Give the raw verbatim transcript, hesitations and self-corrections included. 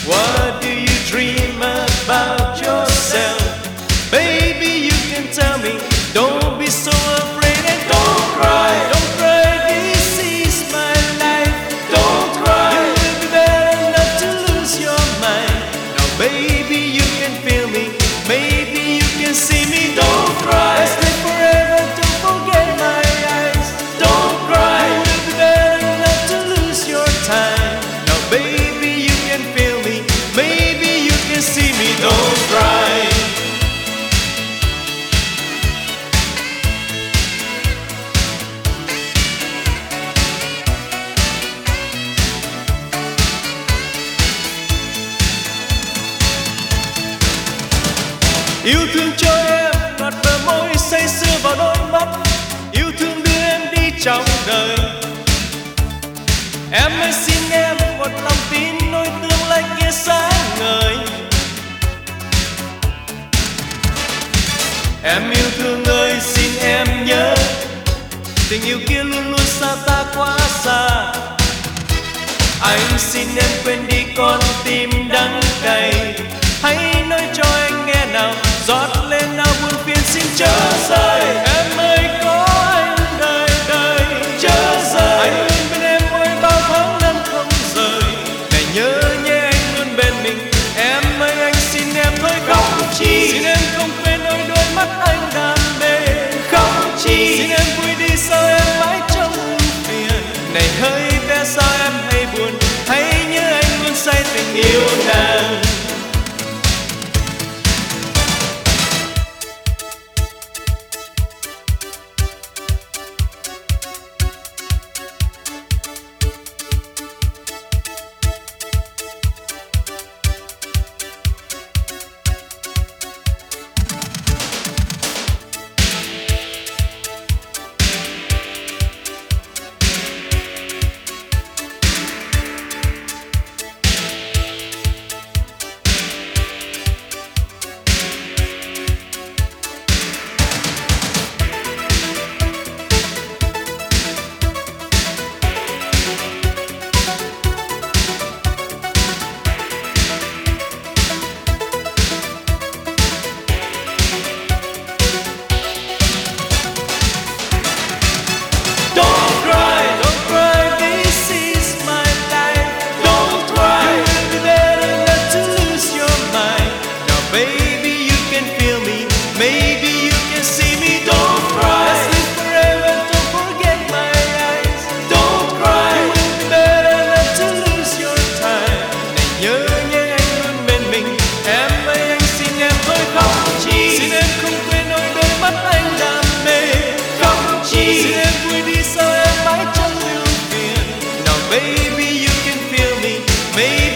What do you dream about yourself? Baby, you can tell me. Don't be so afraid and don't cry. Don't cry, this is my life. Don't cry. You will be better not to lose your mind. Now, baby, you can feel me. Maybe you can see me. Don't cry. I stay forever. Don't forget my eyes. Don't cry. You will be better not to lose your time. Now, baby, you can feel me. Maybe you can see me. Don't cry. Yêu thương cho em ngọt bờ môi say sưa vào đôi mắt, yêu thương đưa em đi trong đời. Em ơi xin em một lòng tin nỗi tương lai kia sáng ngời. Em yêu thương ơi xin em nhớ, tình yêu kia luôn luôn xa ta quá xa. Anh xin em quên đi con tim đắng cay, hãy nói cho anh nghe nào, rót lên nào buồn phiền xin chớ rời. Em ơi có anh đời đời chớ rời, anh luôn bên em ôi bao tháng năm không rời. Này nhớ nhé anh luôn bên mình, em ơi anh xin em thôi khóc chi. Xin em không quên đôi đôi mắt anh đam mê khóc chi. Xin em vui đi sao em mãi trong phiền. Này hơi bé sao em hay buồn, hãy nhớ anh luôn say tình yêu nàng. Baby, you can feel me. Maybe